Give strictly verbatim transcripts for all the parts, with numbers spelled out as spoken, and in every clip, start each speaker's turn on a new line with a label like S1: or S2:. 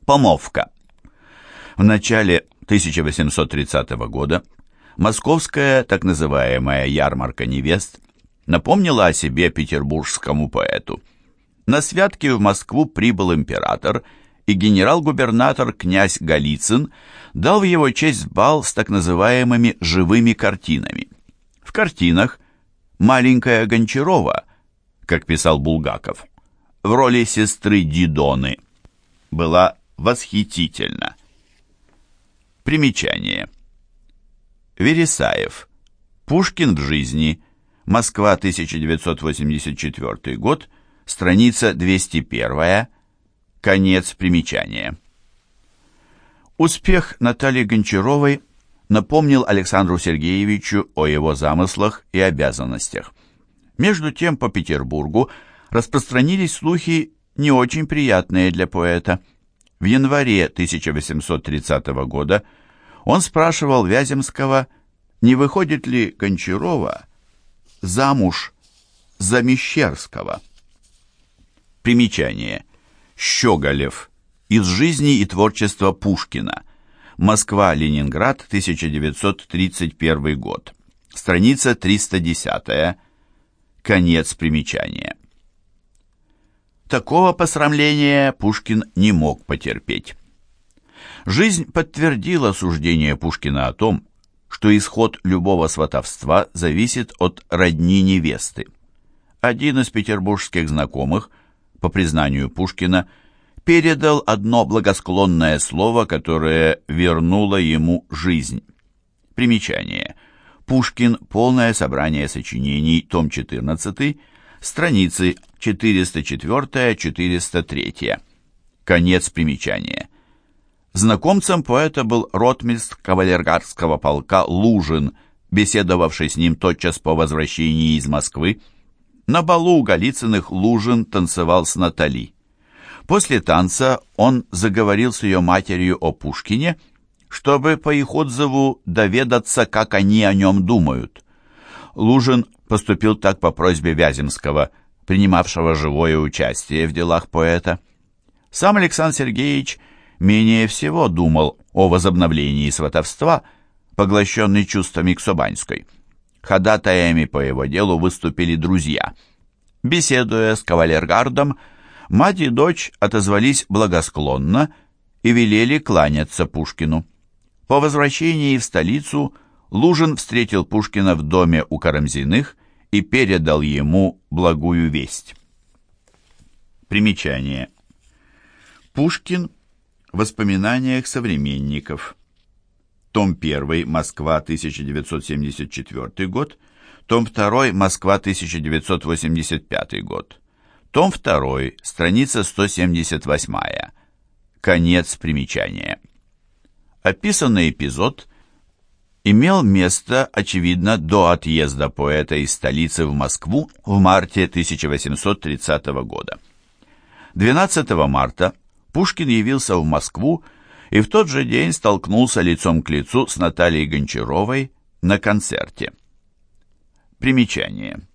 S1: Помолвка. В начале тысяча восемьсот тридцатого года московская так называемая ярмарка невест напомнила о себе петербургскому поэту. На святки в Москву прибыл император, и генерал-губернатор князь Голицын дал в его честь бал с так называемыми живыми картинами. В картинах маленькая Гончарова, как писал Булгаков, в роли сестры Дидоны была восхитительна. Примечание. Вересаев. Пушкин в жизни. Москва, тысяча девятьсот восемьдесят четвёртый год. Страница двести первая. Конец примечания. Успех Натальи Гончаровой напомнил Александру Сергеевичу о его замыслах и обязанностях. Между тем по Петербургу распространились слухи, не очень приятные для поэта. В январе тысяча восемьсот тридцатого года он спрашивал Вяземского, не выходит ли Гончарова замуж за Мещерского. Примечание. Щеголев. Из жизни и творчества Пушкина. Москва-Ленинград, тысяча девятьсот тридцать первый год. Страница триста десятая. Конец примечания. Такого посрамления Пушкин не мог потерпеть. Жизнь подтвердила суждение Пушкина о том, что исход любого сватовства зависит от родни невесты. Один из петербургских знакомых, по признанию Пушкина, передал одно благосклонное слово, которое вернуло ему жизнь. Примечание. Пушкин. Полное собрание сочинений. Том четырнадцатый. Страницы четыреста четыре - четыреста три. Конец примечания. Знакомцем поэта был ротмистр кавалергардского полка Лужин, беседовавший с ним тотчас по возвращении из Москвы. На балу у Голицыных Лужин танцевал с Натали. После танца он заговорил с ее матерью о Пушкине, чтобы по их отзыву доведаться, как они о нем думают. Лужин поступил так по просьбе Вяземского, принимавшего живое участие в делах поэта. Сам Александр Сергеевич менее всего думал о возобновлении сватовства, поглощенный чувствами к Собанской. Ходатаями по его делу выступили друзья. Беседуя с кавалергардом, мать и дочь отозвались благосклонно и велели кланяться Пушкину. По возвращении в столицу Лужин встретил Пушкина в доме у Карамзиных и передал ему благую весть. Примечание. Пушкин. В воспоминаниях современников. Том первый. Москва, тысяча девятьсот семьдесят четвёртый год. Том второй. Москва, тысяча девятьсот восемьдесят пятый год. Том второй. Страница сто семьдесят восьмая. Конец примечания. Описанный эпизод имел место, очевидно, до отъезда поэта из столицы в Москву в марте тысяча восемьсот тридцатого года. двенадцатого марта Пушкин явился в Москву и в тот же день столкнулся лицом к лицу с Натальей Гончаровой на концерте. Примечание.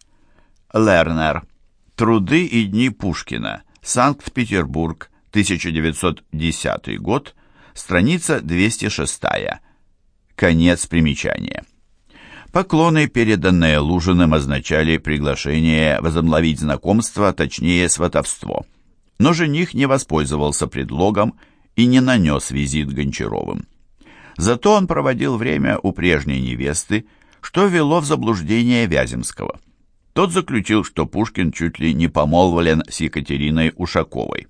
S1: Лернер. Труды и дни Пушкина. Санкт-Петербург, тысяча девятьсот десятый год. Страница двести шестая. Конец примечания. Поклоны, переданные Лужиным, означали приглашение возобновить знакомство, точнее сватовство. Но жених не воспользовался предлогом и не нанес визит Гончаровым. Зато он проводил время у прежней невесты, что ввело в заблуждение Вяземского. Тот заключил, что Пушкин чуть ли не помолвлен с Екатериной Ушаковой.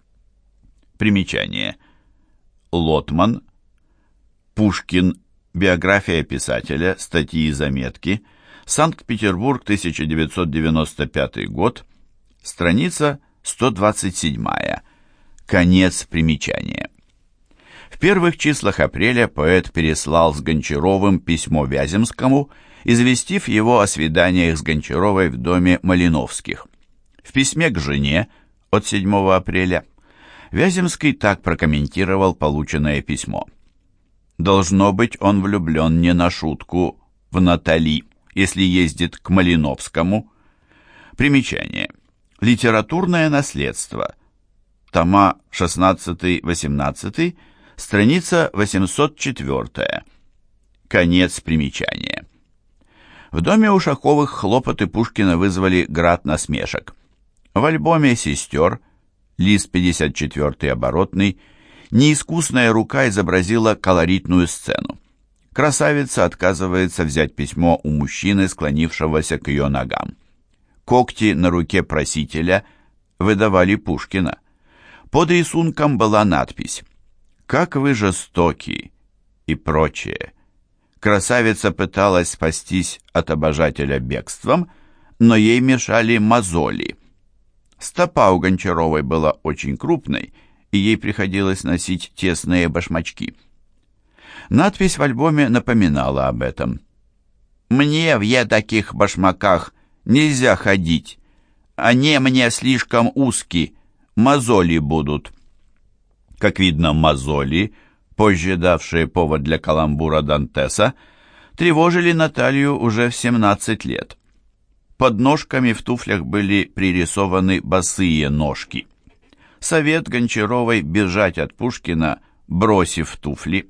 S1: Примечание. Лотман. Пушкин. Биография писателя. Статьи и заметки. Санкт-Петербург, тысяча девятьсот девяносто пятый год. Страница сто двадцать седьмая. Конец примечания. В первых числах апреля поэт переслал с Гончаровым письмо Вяземскому, известив его о свиданиях с Гончаровой в доме Малиновских. В письме к жене от седьмого апреля Вяземский так прокомментировал полученное письмо. «Должно быть, он влюблен не на шутку в Натали, если ездит к Малиновскому». Примечание. Литературное наследство. тома шестнадцатый-восемнадцатый, страница восемьсот четыре. Конец примечания. В доме Ушаковых хлопоты Пушкина вызвали град насмешек. В альбоме «Сестер», лист пятьдесят четыре оборотный, неискусная рука изобразила колоритную сцену. Красавица отказывается взять письмо у мужчины, склонившегося к ее ногам. Когти на руке просителя выдавали Пушкина. Под рисунком была надпись «Как вы жестоки» и прочее. Красавица пыталась спастись от обожателя бегством, но ей мешали мозоли. Стопа у Гончаровой была очень крупной, и ей приходилось носить тесные башмачки. Надпись в альбоме напоминала об этом. «Мне в таких башмаках нельзя ходить. Они мне слишком узкие, мозоли будут». Как видно, мозоли, позже давшие повод для каламбура Дантеса, тревожили Наталью уже в семнадцать лет. Под ножками в туфлях были пририсованы босые ножки. Совет Гончаровой бежать от Пушкина, бросив туфли.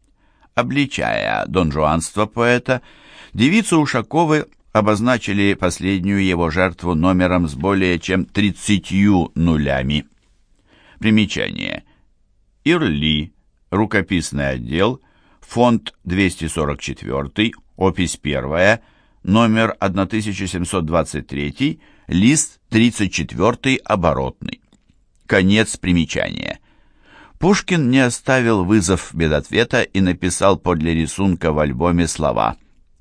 S1: Обличая донжуанство поэта, девицы Ушаковы обозначили последнюю его жертву номером с более чем тридцатью нулями. Примечание. Ирли, рукописный отдел, фонд двести сорок четыре, опись первая, номер тысяча семьсот двадцать три, лист тридцать четыре оборотный. Конец примечания. Пушкин не оставил вызов без ответа и написал подле рисунка в альбоме слова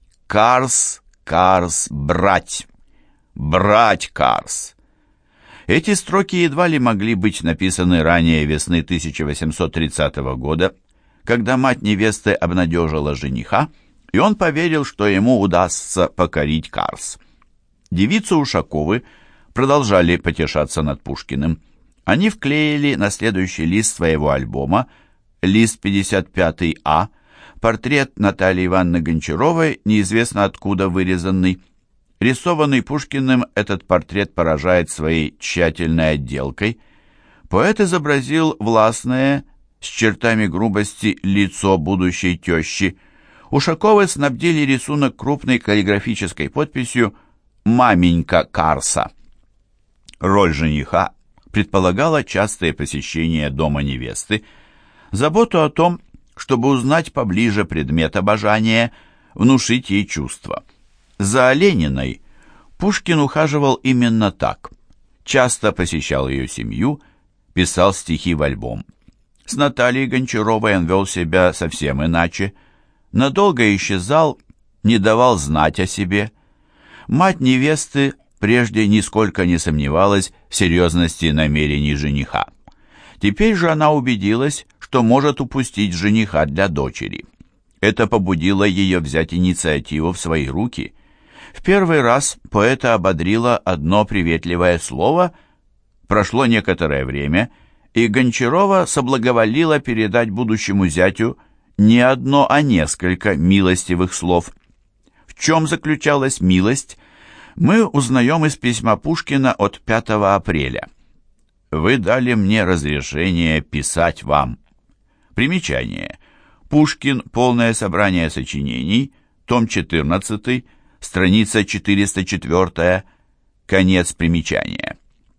S1: «Карс, Карс, брать! Брать, Карс!». Эти строки едва ли могли быть написаны ранее весны тысяча восемьсот тридцатого года, когда мать невесты обнадежила жениха, и он поверил, что ему удастся покорить Карс. Девицы Ушаковы продолжали потешаться над Пушкиным. Они вклеили на следующий лист своего альбома, лист пятьдесят пятый А, портрет Натальи Ивановны Гончаровой, неизвестно откуда вырезанный. Рисованный Пушкиным, этот портрет поражает своей тщательной отделкой. Поэт изобразил властное, с чертами грубости, лицо будущей тещи. Ушаковы снабдили рисунок крупной каллиграфической подписью «Маменька Карса». Роль жениха предполагала частое посещение дома невесты, заботу о том, чтобы узнать поближе предмет обожания, внушить ей чувства. За Олениной Пушкин ухаживал именно так. Часто посещал ее семью, писал стихи в альбом. С Натальей Гончаровой он вел себя совсем иначе. Надолго исчезал, не давал знать о себе. Мать невесты прежде нисколько не сомневалась в серьезности намерений жениха. Теперь же она убедилась, что может упустить жениха для дочери. Это побудило ее взять инициативу в свои руки. В первый раз поэта ободрило одно приветливое слово. Прошло некоторое время, и Гончарова соблаговолила передать будущему зятю не одно, а несколько милостивых слов. В чем заключалась милость, мы узнаем из письма Пушкина от пятого апреля. «Вы дали мне разрешение писать вам». Примечание. Пушкин. Полное собрание сочинений. Том четырнадцатый. Страница четыреста четыре. Конец примечания.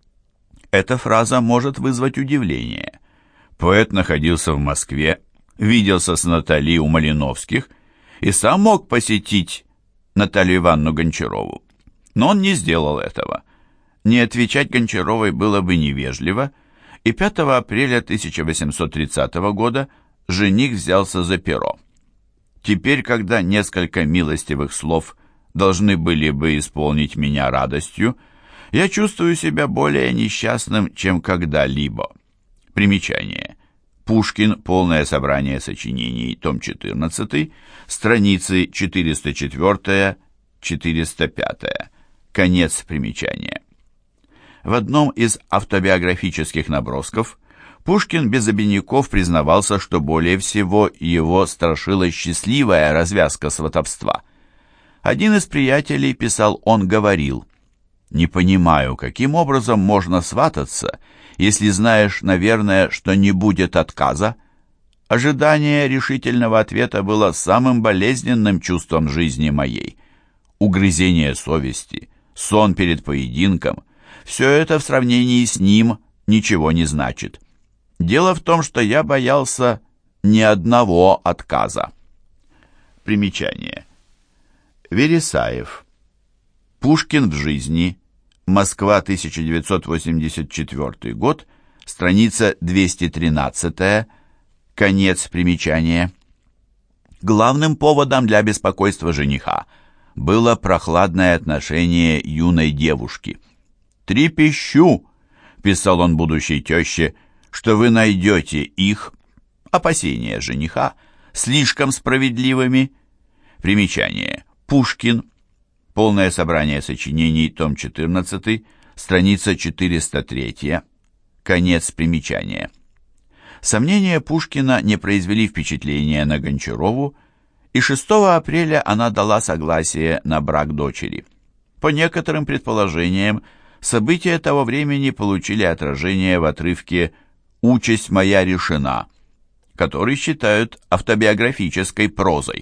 S1: Эта фраза может вызвать удивление. Поэт находился в Москве, виделся с Натальей у Малиновских и сам мог посетить Наталью Ивановну Гончарову. Но он не сделал этого. Не отвечать Гончаровой было бы невежливо, и пятого апреля тысяча восемьсот тридцатого года жених взялся за перо. Теперь, когда несколько милостивых слов должны были бы исполнить меня радостью, я чувствую себя более несчастным, чем когда-либо. Примечание. Пушкин. Полное собрание сочинений. Том четырнадцатый. Страницы четыреста четыре — четыреста пять. Конец примечания. В одном из автобиографических набросков Пушкин без обиняков признавался, что более всего его страшила счастливая развязка сватовства. Один из приятелей, писал он, говорил: Не понимаю, каким образом можно свататься, если знаешь, наверное, что не будет отказа. Ожидание решительного ответа было самым болезненным чувством жизни моей. Угрызение совести, сон перед поединком — все это в сравнении с ним ничего не значит. Дело в том, что я боялся ни одного отказа. Примечание. Вересаев. Пушкин в жизни. Москва, тысяча девятьсот восемьдесят четвёртый год. Страница двести тринадцать. Конец примечания. Главным поводом для беспокойства жениха было прохладное отношение юной девушки. «Трепещу», — писал он будущей теще, — «что вы найдете их, опасения жениха, слишком справедливыми». Примечание. Пушкин. Полное собрание сочинений, том четырнадцатый, страница четыреста три. Конец примечания. Сомнения Пушкина не произвели впечатления на Гончарову, и шестого апреля она дала согласие на брак дочери. По некоторым предположениям, события того времени получили отражение в отрывке «Участь моя решена», который считают автобиографической прозой.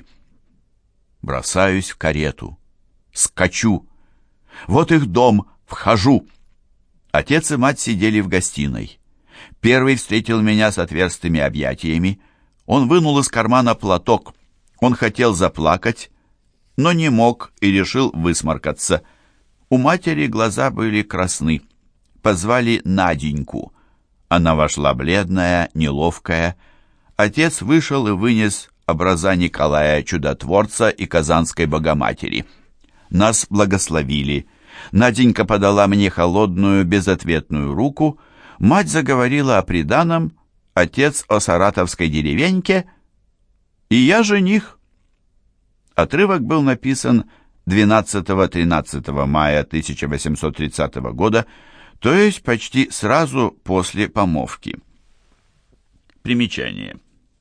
S1: Бросаюсь в карету, скачу. Вот их дом, вхожу. Отец и мать сидели в гостиной. Первый встретил меня с отверстыми объятиями. Он вынул из кармана платок. Он хотел заплакать, но не мог и решил высморкаться. У матери глаза были красны. Позвали Наденьку. Она вошла бледная, неловкая. Отец вышел и вынес образа Николая Чудотворца и Казанской Богоматери. Нас благословили. Наденька подала мне холодную, безответную руку. Мать заговорила о приданом, отец о саратовской деревеньке, и я жених. Отрывок был написан двенадцатого-тринадцатого мая тысяча восемьсот тридцатого года, то есть почти сразу после помолвки. Примечание.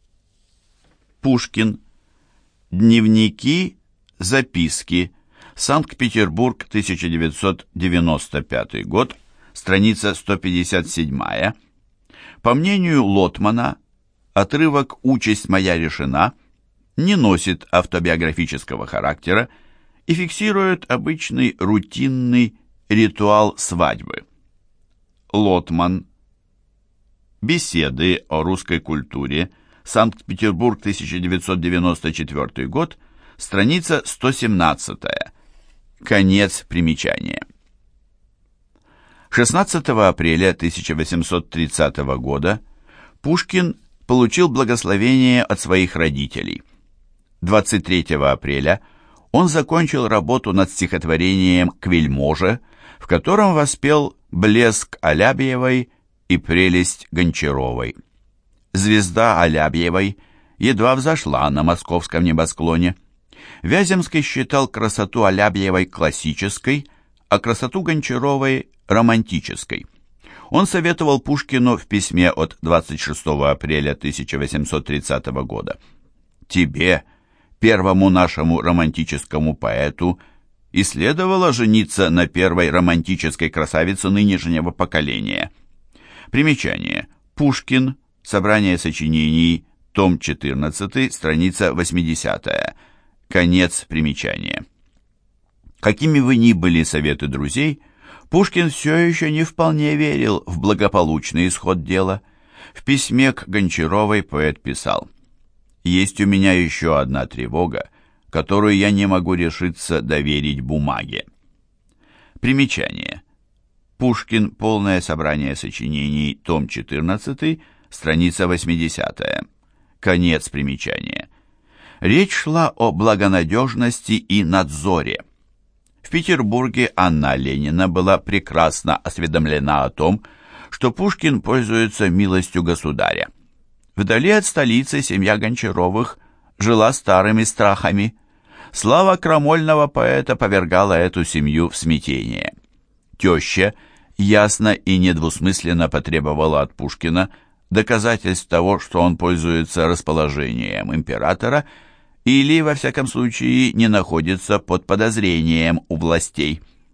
S1: Пушкин. Дневники, записки. Санкт-Петербург, тысяча девятьсот девяносто пятый год. Страница сто пятьдесят семь. По мнению Лотмана, отрывок «Участь моя решена» не носит автобиографического характера и фиксирует обычный рутинный ритуал свадьбы. Лотман. Беседы о русской культуре. Санкт-Петербург, тысяча девятьсот девяносто четвёртый год. Страница сто семнадцать. Конец примечания. шестнадцатого апреля тысяча восемьсот тридцатого года Пушкин получил благословение от своих родителей. двадцать третьего апреля он закончил работу над стихотворением «К вельможе», в котором воспел блеск Алябьевой и прелесть Гончаровой. Звезда Алябьевой едва взошла на московском небосклоне. Вяземский считал красоту Алябьевой классической, а красоту Гончаровой романтической. Он советовал Пушкину в письме от двадцать шестого апреля тысяча восемьсот тридцатого года: «Тебе, первому нашему романтическому поэту, и следовало жениться на первой романтической красавице нынешнего поколения». Примечание. Пушкин. Собрание сочинений. Том четырнадцатый. Страница восьмидесятая. Конец примечания. Какими бы ни были советы друзей, Пушкин все еще не вполне верил в благополучный исход дела. В письме к Гончаровой поэт писал: «Есть у меня еще одна тревога, которую я не могу решиться доверить бумаге». Примечание. Пушкин. Полное собрание сочинений. Том четырнадцатый. Страница восьмидесятая. Конец примечания. Речь шла о благонадежности и надзоре. В Петербурге Анна Ленина была прекрасно осведомлена о том, что Пушкин пользуется милостью государя. Вдали от столицы семья Гончаровых жила старыми страхами. Слава крамольного поэта повергала эту семью в смятение. Теща ясно и недвусмысленно потребовала от Пушкина доказательств того, что он пользуется расположением императора или, во всяком случае, не находится под подозрением у властей.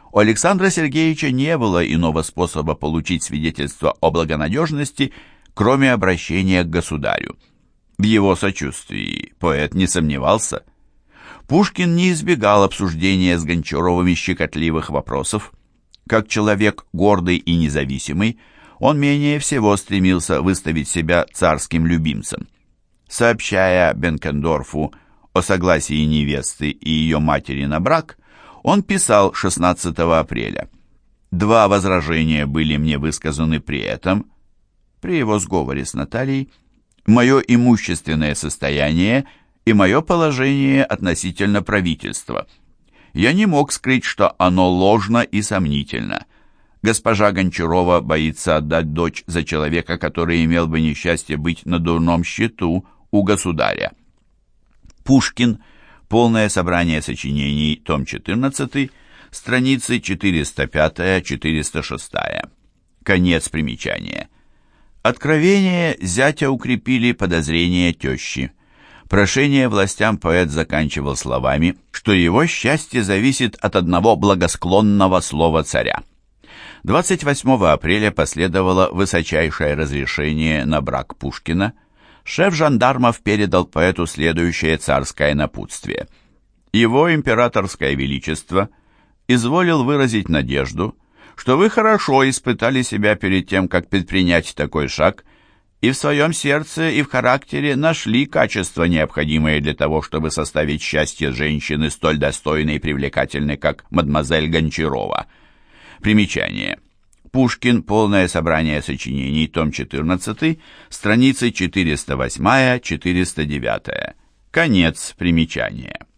S1: У Александра Сергеевича не было иного способа получить свидетельство о благонадежности, кроме обращения к государю. В его сочувствии поэт не сомневался. Пушкин не избегал обсуждения с Гончаровыми щекотливых вопросов. Как человек гордый и независимый, он менее всего стремился выставить себя царским любимцем. Сообщая Бенкендорфу о согласии невесты и ее матери на брак, он писал шестнадцатого апреля: «Два возражения были мне высказаны при этом, при его сговоре с Натальей, мое имущественное состояние и мое положение относительно правительства. Я не мог скрыть, что оно ложно и сомнительно. Госпожа Гончарова боится отдать дочь за человека, который имел бы несчастье быть на дурном счету у государя». Пушкин. Полное собрание сочинений, том четырнадцатый, страницы четыреста пять — четыреста шесть. Конец примечания. Откровения зятя укрепили подозрения тещи. Прошение властям поэт заканчивал словами, что его счастье зависит от одного благосклонного слова царя. двадцать восьмого апреля последовало высочайшее разрешение на брак Пушкина. Шеф жандармов передал поэту следующее царское напутствие. Его императорское величество изволил выразить надежду, что вы хорошо испытали себя перед тем, как предпринять такой шаг, и в своем сердце и в характере нашли качества, необходимые для того, чтобы составить счастье женщины столь достойной и привлекательной, как мадемуазель Гончарова. Примечание. Пушкин. Полное собрание сочинений, том четырнадцатый, страницы четыреста восемь — четыреста девять. Конец примечания.